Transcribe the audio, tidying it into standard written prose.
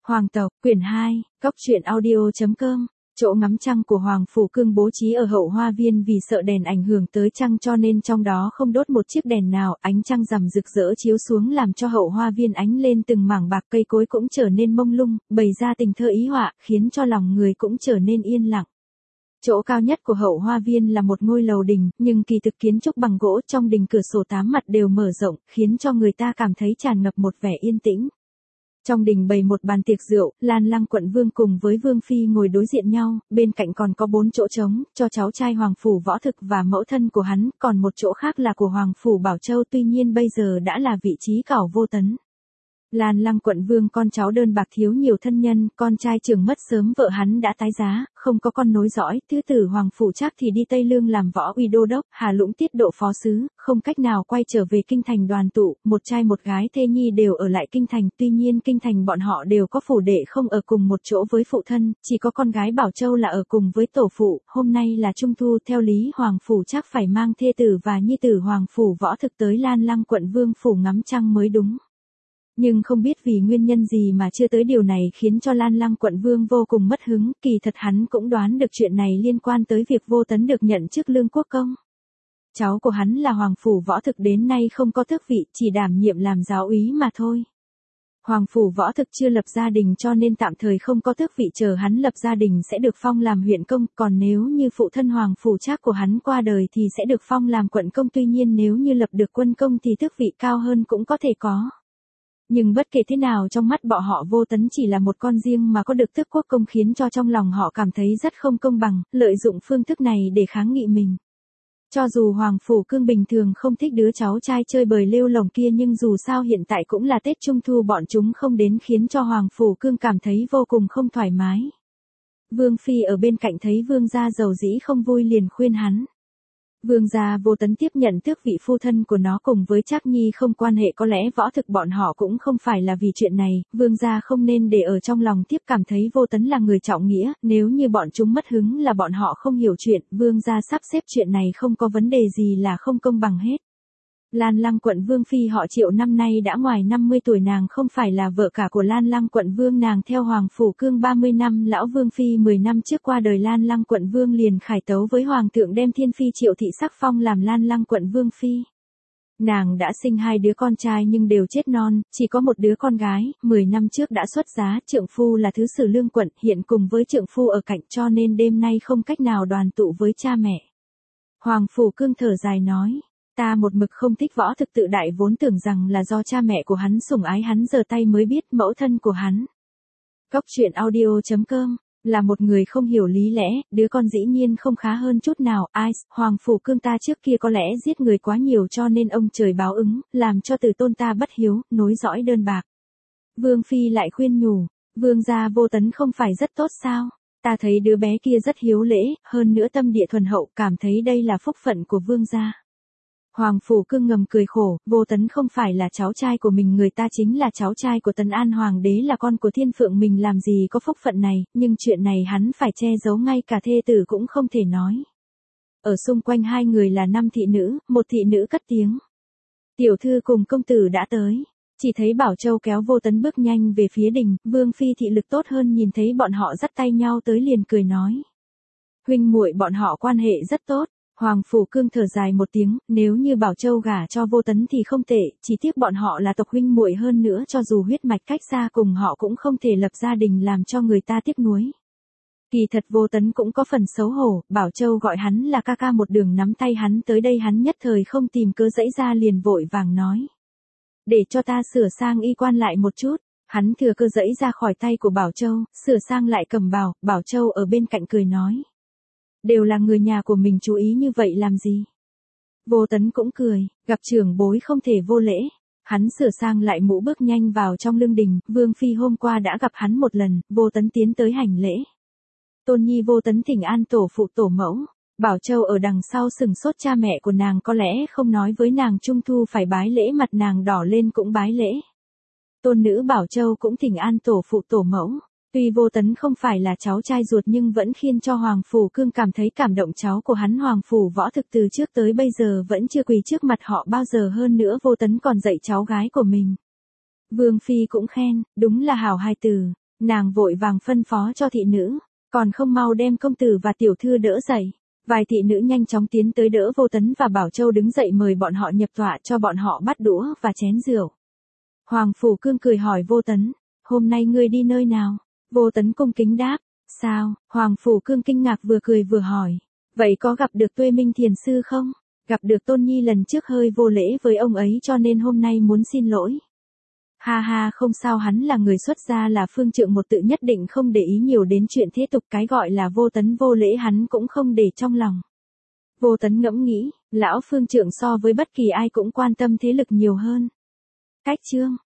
Hoàng tộc, quyển 2, Cóc truyện audio.com. Chỗ ngắm trăng của Hoàng Phủ Cương bố trí ở hậu hoa viên vì sợ đèn ảnh hưởng tới trăng cho nên trong đó không đốt một chiếc đèn nào, ánh trăng rằm rực rỡ chiếu xuống làm cho hậu hoa viên ánh lên từng mảng bạc, cây cối cũng trở nên mông lung, bày ra tình thơ ý họa, khiến cho lòng người cũng trở nên yên lặng. Chỗ cao nhất của hậu hoa viên là một ngôi lầu đình, nhưng kỳ thực kiến trúc bằng gỗ, trong đình cửa sổ 8 mặt đều mở rộng, khiến cho người ta cảm thấy tràn ngập một vẻ yên tĩnh. Trong đình bày một bàn tiệc rượu, Lan Lăng quận vương cùng với vương phi ngồi đối diện nhau, bên cạnh còn có 4 chỗ trống, cho cháu trai Hoàng Phủ Võ Thực và mẫu thân của hắn, còn một chỗ khác là của Hoàng Phủ Bảo Châu, tuy nhiên bây giờ đã là vị trí Cảo Vô Tấn. Lan Lăng quận vương con cháu đơn bạc thiếu nhiều thân nhân, con trai trưởng mất sớm, vợ hắn đã tái giá, không có con nối dõi, thứ tử Hoàng Phủ Trác thì đi Tây Lương làm võ uy đô đốc, Hà Lũng tiết độ phó sứ, không cách nào quay trở về kinh thành đoàn tụ, một trai một gái thê nhi đều ở lại kinh thành, tuy nhiên kinh thành bọn họ đều có phủ đệ không ở cùng một chỗ với phụ thân, chỉ có con gái Bảo Châu là ở cùng với tổ phụ, hôm nay là Trung Thu, theo lý Hoàng Phủ Trác phải mang thê tử và nhi tử Hoàng Phủ Võ Thực tới Lan Lăng quận vương phủ ngắm trăng mới đúng. Nhưng không biết vì nguyên nhân gì mà chưa tới, điều này khiến cho Lan Lăng quận vương vô cùng mất hứng, kỳ thật hắn cũng đoán được chuyện này liên quan tới việc Vô Tấn được nhận chức lương quốc công. Cháu của hắn là Hoàng Phủ Võ Thực đến nay không có tước vị, chỉ đảm nhiệm làm giáo úy mà thôi. Hoàng Phủ Võ Thực chưa lập gia đình cho nên tạm thời không có tước vị, chờ hắn lập gia đình sẽ được phong làm huyện công, còn nếu như phụ thân Hoàng Phủ Trác của hắn qua đời thì sẽ được phong làm quận công, tuy nhiên nếu như lập được quân công thì tước vị cao hơn cũng có thể có. Nhưng bất kể thế nào trong mắt bọn họ Vô Tấn chỉ là một con riêng mà có được tước quốc công, khiến cho trong lòng họ cảm thấy rất không công bằng, lợi dụng phương thức này để kháng nghị mình. Cho dù Hoàng Phủ Cương bình thường không thích đứa cháu trai chơi bời lêu lổng kia, nhưng dù sao hiện tại cũng là Tết Trung Thu, bọn chúng không đến khiến cho Hoàng Phủ Cương cảm thấy vô cùng không thoải mái. Vương phi ở bên cạnh thấy vương gia dầu dĩ không vui liền khuyên hắn. Vương gia Vô Tấn tiếp nhận tước vị, phu thân của nó cùng với Trác Nhi không quan hệ, có lẽ Võ Thực bọn họ cũng không phải là vì chuyện này, vương gia không nên để ở trong lòng, tiếp cảm thấy Vô Tấn là người trọng nghĩa, nếu như bọn chúng mất hứng là bọn họ không hiểu chuyện, vương gia sắp xếp chuyện này không có vấn đề gì là không công bằng hết. Lan Lăng quận vương phi họ Triệu năm nay đã ngoài 50 tuổi, nàng không phải là vợ cả của Lan Lăng quận vương, nàng theo Hoàng Phủ Cương 30 năm, lão vương phi 10 năm trước qua đời, Lan Lăng quận vương liền khải tấu với hoàng thượng đem thiên phi Triệu thị sắc phong làm Lan Lăng quận vương phi. Nàng đã sinh 2 đứa con trai nhưng đều chết non, chỉ có một đứa con gái, 10 năm trước đã xuất giá, trượng phu là thứ sử lương quận, hiện cùng với trượng phu ở cạnh cho nên đêm nay không cách nào đoàn tụ với cha mẹ. Hoàng Phủ Cương thở dài nói. Ta một mực không thích Võ Thực, tự đại vốn tưởng rằng là do cha mẹ của hắn sủng ái hắn, giờ tay mới biết mẫu thân của hắn. Cóc truyện audio.com là một người không hiểu lý lẽ, đứa con dĩ nhiên không khá hơn chút nào. Ai, Hoàng Phủ Cương ta trước kia có lẽ giết người quá nhiều cho nên ông trời báo ứng, làm cho tử tôn ta bất hiếu, nối dõi đơn bạc. Vương phi lại khuyên nhủ, vương gia Vô Tấn không phải rất tốt sao? Ta thấy đứa bé kia rất hiếu lễ, hơn nữa tâm địa thuần hậu, cảm thấy đây là phúc phận của vương gia. Hoàng Phủ Cương ngầm cười khổ, Vô Tấn không phải là cháu trai của mình, người ta chính là cháu trai của Tấn An Hoàng đế, là con của Thiên Phượng, mình làm gì có phúc phận này, nhưng chuyện này hắn phải che giấu, ngay cả thê tử cũng không thể nói. Ở xung quanh 2 người là 5 thị nữ, một thị nữ cất tiếng. Tiểu thư cùng công tử đã tới. Chỉ thấy Bảo Châu kéo Vô Tấn bước nhanh về phía đình, vương phi thị lực tốt hơn nhìn thấy bọn họ dắt tay nhau tới liền cười nói. Huynh muội bọn họ quan hệ rất tốt. Hoàng Phủ Cương thở dài một tiếng, nếu như Bảo Châu gả cho Vô Tấn thì không tệ, chỉ tiếc bọn họ là tộc huynh muội, hơn nữa cho dù huyết mạch cách xa cùng họ cũng không thể lập gia đình, làm cho người ta tiếc nuối. Kỳ thật Vô Tấn cũng có phần xấu hổ, Bảo Châu gọi hắn là ca ca, một đường nắm tay hắn tới đây, hắn nhất thời không tìm cớ giãy ra liền vội vàng nói. Để cho ta sửa sang y quan lại một chút. Hắn thừa cơ giãy ra khỏi tay của Bảo Châu, sửa sang lại cầm bào, Bảo Châu ở bên cạnh cười nói. Đều là người nhà của mình, chú ý như vậy làm gì? Vô Tấn cũng cười, gặp trưởng bối không thể vô lễ. Hắn sửa sang lại mũ bước nhanh vào trong lương đình, vương phi hôm qua đã gặp hắn một lần, Vô Tấn tiến tới hành lễ. Tôn nhi Vô Tấn thỉnh an tổ phụ tổ mẫu. Bảo Châu ở đằng sau sừng sốt, cha mẹ của nàng có lẽ không nói với nàng Trung Thu phải bái lễ, mặt nàng đỏ lên cũng bái lễ. Tôn nữ Bảo Châu cũng thỉnh an tổ phụ tổ mẫu. Tuy Vô Tấn không phải là cháu trai ruột nhưng vẫn khiến cho Hoàng Phủ Cương cảm thấy cảm động, cháu của hắn Hoàng Phủ Võ Thực từ trước tới bây giờ vẫn chưa quỳ trước mặt họ bao giờ, hơn nữa Vô Tấn còn dạy cháu gái của mình. Vương phi cũng khen, đúng là hảo hài tử. Nàng vội vàng phân phó cho thị nữ, còn không mau đem công tử và tiểu thư đỡ dậy. Vài thị nữ nhanh chóng tiến tới đỡ Vô Tấn và Bảo Châu đứng dậy mời bọn họ nhập tọa cho bọn họ bắt đũa và chén rượu. Hoàng Phủ Cương cười hỏi Vô Tấn, hôm nay ngươi đi nơi nào? Vô Tấn cung kính đáp, sao? Hoàng Phủ Cương kinh ngạc vừa cười vừa hỏi, vậy có gặp được Tuệ Minh Thiền Sư không? Gặp được Tôn Nhi lần trước hơi vô lễ với ông ấy cho nên hôm nay muốn xin lỗi. Ha ha, không sao, hắn là người xuất gia là phương trượng một tự nhất định không để ý nhiều đến chuyện thế tục, cái gọi là Vô Tấn vô lễ hắn cũng không để trong lòng. Vô Tấn ngẫm nghĩ, lão phương trượng so với bất kỳ ai cũng quan tâm thế lực nhiều hơn. Cách chương